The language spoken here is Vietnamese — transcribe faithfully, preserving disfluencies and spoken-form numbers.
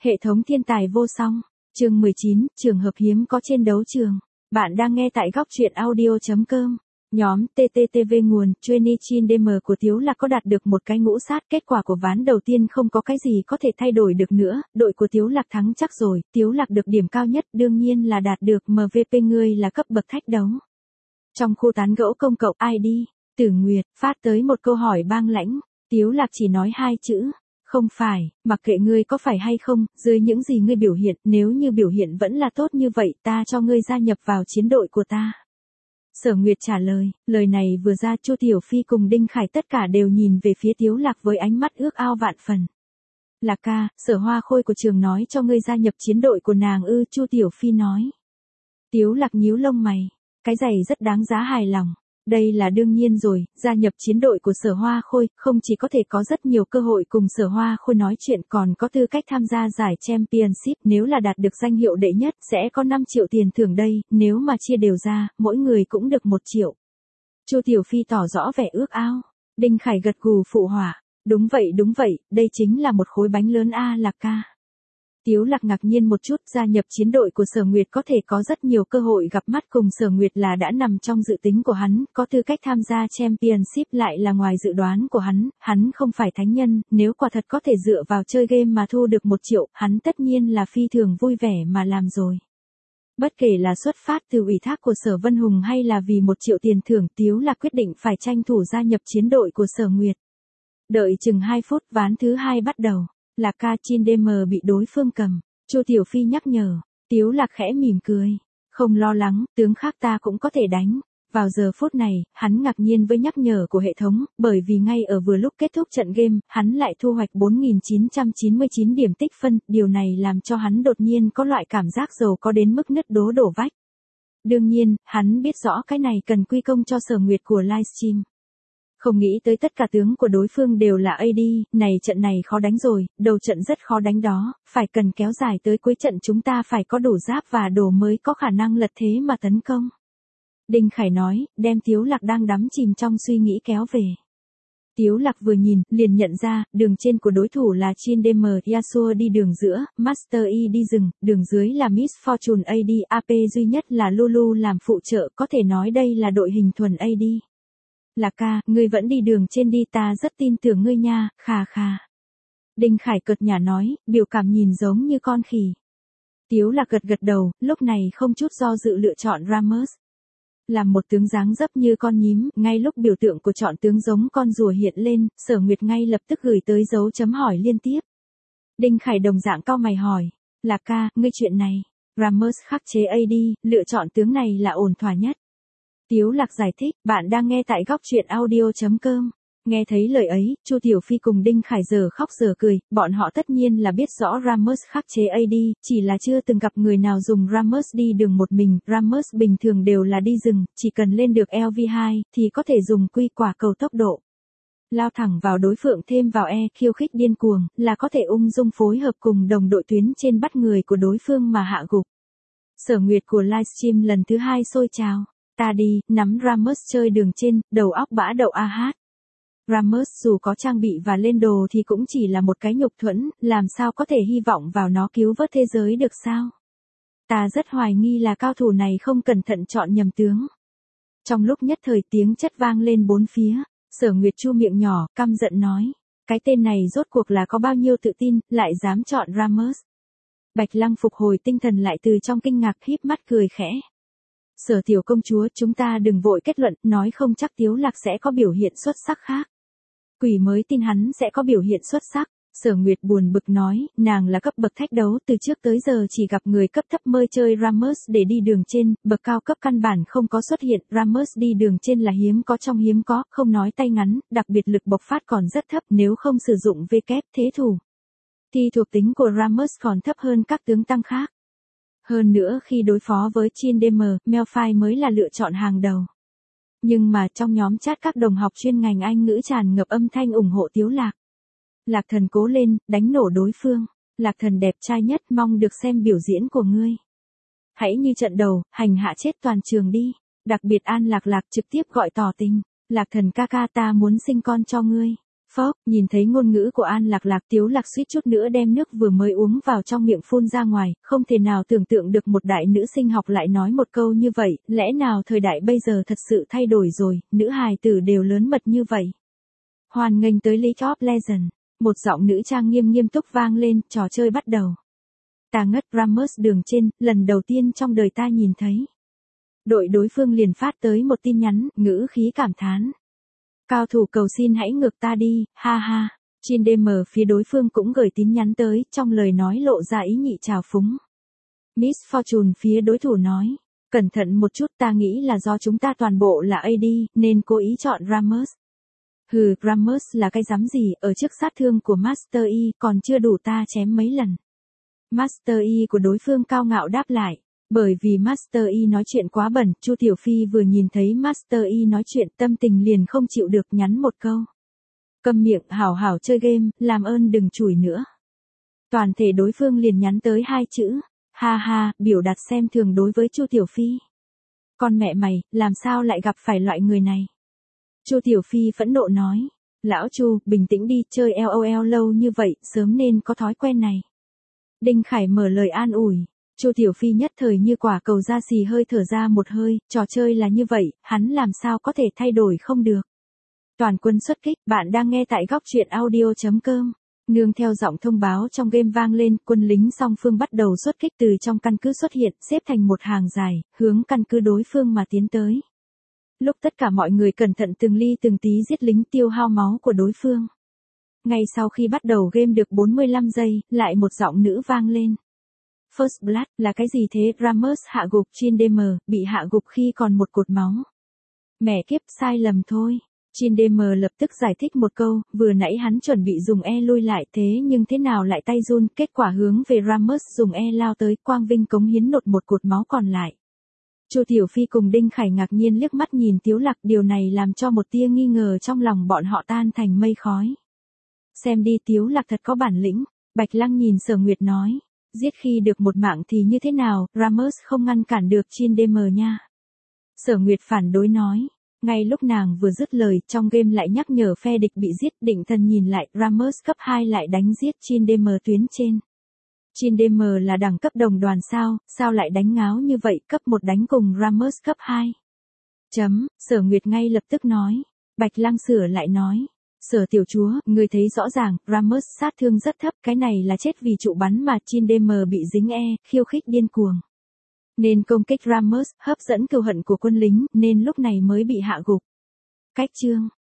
Hệ thống thiên tài vô song. Chương mười chín, trường hợp hiếm có trên đấu trường. Bạn đang nghe tại góc truyện audio chấm com. Nhóm tê tê tê vê nguồn Trinity đê em của Tiếu Lạc có đạt được một cái ngũ sát, kết quả của ván đầu tiên không có cái gì có thể thay đổi được nữa, đội của Tiếu Lạc thắng chắc rồi, Tiếu Lạc được điểm cao nhất đương nhiên là đạt được em vê pê, ngươi là cấp bậc thách đấu. Trong khu tán gẫu công cộng i đê, Tử Nguyệt phát tới một câu hỏi bang lãnh, Tiếu Lạc chỉ nói hai chữ. Không phải, mặc kệ ngươi có phải hay không, dưới những gì ngươi biểu hiện, nếu như biểu hiện vẫn là tốt như vậy, ta cho ngươi gia nhập vào chiến đội của ta. Sở Nguyệt trả lời, lời này vừa ra Chu Tiểu Phi cùng Đinh Khải tất cả đều nhìn về phía Tiếu Lạc với ánh mắt ước ao vạn phần. Lạc ca, Sở Hoa Khôi của trường nói cho ngươi gia nhập chiến đội của nàng ư? Chu Tiểu Phi nói. Tiếu Lạc nhíu lông mày, cái giày rất đáng giá hài lòng. Đây là đương nhiên rồi, gia nhập chiến đội của Sở Hoa Khôi, không chỉ có thể có rất nhiều cơ hội cùng Sở Hoa Khôi nói chuyện, còn có tư cách tham gia giải Championship, nếu là đạt được danh hiệu đệ nhất, sẽ có năm triệu tiền thưởng đây, nếu mà chia đều ra, mỗi người cũng được một triệu. Chu Tiểu Phi tỏ rõ vẻ ước ao. Đinh Khải gật gù phụ họa, đúng vậy đúng vậy, đây chính là một khối bánh lớn a Lạc ca. Tiếu Lạc ngạc nhiên một chút, gia nhập chiến đội của Sở Nguyệt có thể có rất nhiều cơ hội gặp mắt cùng Sở Nguyệt là đã nằm trong dự tính của hắn, có tư cách tham gia Championship lại là ngoài dự đoán của hắn, hắn không phải thánh nhân, nếu quả thật có thể dựa vào chơi game mà thu được một triệu, hắn tất nhiên là phi thường vui vẻ mà làm rồi. Bất kể là xuất phát từ ủy thác của Sở Vân Hùng hay là vì một triệu tiền thưởng, Tiếu Lạc quyết định phải tranh thủ gia nhập chiến đội của Sở Nguyệt. Đợi chừng hai phút, ván thứ hai bắt đầu. Lạc ca, Chin đê em bị đối phương cầm. Chu Tiểu Phi nhắc nhở. Tiếu Lạc khẽ mỉm cười. Không lo lắng, tướng khác ta cũng có thể đánh. Vào giờ phút này, hắn ngạc nhiên với nhắc nhở của hệ thống, bởi vì ngay ở vừa lúc kết thúc trận game, hắn lại thu hoạch bốn nghìn chín trăm chín mươi chín điểm tích phân, điều này làm cho hắn đột nhiên có loại cảm giác giàu có đến mức nứt đố đổ vách. Đương nhiên, hắn biết rõ cái này cần quy công cho Sở Nguyệt của livestream. Không nghĩ tới tất cả tướng của đối phương đều là a đê, này trận này khó đánh rồi, đầu trận rất khó đánh đó, phải cần kéo dài tới cuối trận chúng ta phải có đủ giáp và đồ mới có khả năng lật thế mà tấn công. Đinh Khải nói, đem Tiếu Lạc đang đắm chìm trong suy nghĩ kéo về. Tiếu Lạc vừa nhìn, liền nhận ra, đường trên của đối thủ là Chin đê em, Yasuo đi đường giữa, Master E đi rừng, đường dưới là Miss Fortune a đê, a pê duy nhất là Lulu làm phụ trợ, có thể nói đây là đội hình thuần a đê. Lạc ca, ngươi vẫn đi đường trên đi, ta rất tin tưởng ngươi nha, khà khà. Đinh Khải cợt nhả nói, biểu cảm nhìn giống như con khỉ. Tiếu Lạc gật gật đầu, lúc này không chút do dự lựa chọn Rammus. Làm một tướng dáng dấp như con nhím, ngay lúc biểu tượng của chọn tướng giống con rùa hiện lên, Sở Nguyệt ngay lập tức gửi tới dấu chấm hỏi liên tiếp. Đinh Khải đồng dạng cau mày hỏi, Lạc ca, ngươi chuyện này, Rammus khắc chế a đê, lựa chọn tướng này là ổn thỏa nhất. Tiếu Lạc giải thích, bạn đang nghe tại góc truyện audio chấm com. Nghe thấy lời ấy, Chu Tiểu Phi cùng Đinh Khải giờ khóc giờ cười, bọn họ tất nhiên là biết rõ Rammus khắc chế a đê, chỉ là chưa từng gặp người nào dùng Rammus đi đường một mình, Rammus bình thường đều là đi rừng, chỉ cần lên được lv hai, thì có thể dùng quy quả cầu tốc độ. Lao thẳng vào đối phương thêm vào E, khiêu khích điên cuồng, là có thể ung dung phối hợp cùng đồng đội tuyến trên bắt người của đối phương mà hạ gục. Sở Nguyệt của livestream lần thứ hai sôi trào. Ta đi, nắm Rammus chơi đường trên, đầu óc bã đậu a hát. Rammus dù có trang bị và lên đồ thì cũng chỉ là một cái nhục thuẫn, làm sao có thể hy vọng vào nó cứu vớt thế giới được sao? Ta rất hoài nghi là cao thủ này không cẩn thận chọn nhầm tướng. Trong lúc nhất thời tiếng chất vang lên bốn phía, Sở Nguyệt chu miệng nhỏ, căm giận nói. Cái tên này rốt cuộc là có bao nhiêu tự tin, lại dám chọn Rammus. Bạch Lăng phục hồi tinh thần lại từ trong kinh ngạc híp mắt cười khẽ. Sở tiểu công chúa, chúng ta đừng vội kết luận, nói không chắc Tiếu Lạc sẽ có biểu hiện xuất sắc khác. Quỷ mới tin hắn sẽ có biểu hiện xuất sắc. Sở Nguyệt buồn bực nói, nàng là cấp bậc thách đấu, từ trước tới giờ chỉ gặp người cấp thấp mới chơi Rammus để đi đường trên, bậc cao cấp căn bản không có xuất hiện, Rammus đi đường trên là hiếm có trong hiếm có, không nói tay ngắn, đặc biệt lực bộc phát còn rất thấp, nếu không sử dụng V kép thế thủ. Thì thuộc tính của Rammus còn thấp hơn các tướng tăng khác. Hơn nữa khi đối phó với Chin đê em, Malphite mới là lựa chọn hàng đầu. Nhưng mà trong nhóm chat các đồng học chuyên ngành Anh ngữ tràn ngập âm thanh ủng hộ Tiếu Lạc. Lạc thần cố lên, đánh nổ đối phương. Lạc thần đẹp trai nhất, mong được xem biểu diễn của ngươi. Hãy như trận đầu, hành hạ chết toàn trường đi. Đặc biệt An Lạc Lạc trực tiếp gọi tỏ tình. Lạc thần ca ca ta muốn sinh con cho ngươi. Phốc, nhìn thấy ngôn ngữ của An Lạc Lạc, Tiếu Lạc suýt chút nữa đem nước vừa mới uống vào trong miệng phun ra ngoài, không thể nào tưởng tượng được một đại nữ sinh học lại nói một câu như vậy, lẽ nào thời đại bây giờ thật sự thay đổi rồi, nữ hài tử đều lớn mật như vậy. Hoan nghênh tới League of Legends, một giọng nữ trang nghiêm nghiêm túc vang lên, trò chơi bắt đầu. Ta ngất Ramos đường trên, lần đầu tiên trong đời ta nhìn thấy. Đội đối phương liền phát tới một tin nhắn, ngữ khí cảm thán. Cao thủ cầu xin hãy ngược ta đi, ha ha. Trên đê em phía đối phương cũng gửi tin nhắn tới, trong lời nói lộ ra ý nhị trào phúng. Miss Fortune phía đối thủ nói, cẩn thận một chút, ta nghĩ là do chúng ta toàn bộ là a đê, nên cố ý chọn Ramos. Hừ, Ramos là cái dám gì, ở trước sát thương của Master Yi còn chưa đủ ta chém mấy lần. Master Yi của đối phương cao ngạo đáp lại. Bởi vì Master Yi nói chuyện quá bẩn, Chu Tiểu Phi vừa nhìn thấy Master Yi nói chuyện tâm tình liền không chịu được nhắn một câu. Câm miệng, hảo hảo chơi game, làm ơn đừng chửi nữa. Toàn thể đối phương liền nhắn tới hai chữ, ha ha, biểu đạt xem thường đối với Chu Tiểu Phi. Con mẹ mày, làm sao lại gặp phải loại người này? Chu Tiểu Phi phẫn nộ nói, lão Chu, bình tĩnh đi, chơi LOL lâu như vậy, sớm nên có thói quen này. Đinh Khải mở lời an ủi. Chu Tiểu Phi nhất thời như quả cầu da xì hơi thở ra một hơi, trò chơi là như vậy, hắn làm sao có thể thay đổi không được. Toàn quân xuất kích, bạn đang nghe tại góc truyện audio chấm com. Nương theo giọng thông báo trong game vang lên, quân lính song phương bắt đầu xuất kích từ trong căn cứ xuất hiện, xếp thành một hàng dài, hướng căn cứ đối phương mà tiến tới. Lúc tất cả mọi người cẩn thận từng ly từng tí giết lính tiêu hao máu của đối phương. Ngay sau khi bắt đầu game được bốn mươi lăm giây, lại một giọng nữ vang lên. First Blood là cái gì thế? Ramos hạ gục Chin đê em, bị hạ gục khi còn một cột máu. Mẹ kiếp, sai lầm thôi. Chin đê em lập tức giải thích một câu, vừa nãy hắn chuẩn bị dùng E lui lại thế nhưng thế nào lại tay run, kết quả hướng về Ramos dùng E lao tới, quang vinh cống hiến nột một cột máu còn lại. Chu Tiểu Phi cùng Đinh Khải ngạc nhiên liếc mắt nhìn Tiếu Lạc, điều này làm cho một tia nghi ngờ trong lòng bọn họ tan thành mây khói. Xem đi, Tiếu Lạc thật có bản lĩnh. Bạch Lăng nhìn Sở Nguyệt nói. Giết khi được một mạng thì như thế nào, Ramos không ngăn cản được Chin đê em nha. Sở Nguyệt phản đối nói. Ngay lúc nàng vừa dứt lời, trong game lại nhắc nhở phe địch bị giết, định thần nhìn lại, Ramos cấp hai lại đánh giết Chin đê em tuyến trên. Chin đê em là đẳng cấp đồng đoàn sao, sao lại đánh ngáo như vậy, cấp một đánh cùng Ramos cấp hai. Chấm, Sở Nguyệt ngay lập tức nói. Bạch Lăng sửa lại nói. Sở tiểu chúa, người thấy rõ ràng, Ramos sát thương rất thấp, cái này là chết vì trụ bắn mà Chin đê em bị dính E, khiêu khích điên cuồng. Nên công kích Ramos, hấp dẫn cừu hận của quân lính, nên lúc này mới bị hạ gục. Cách chương,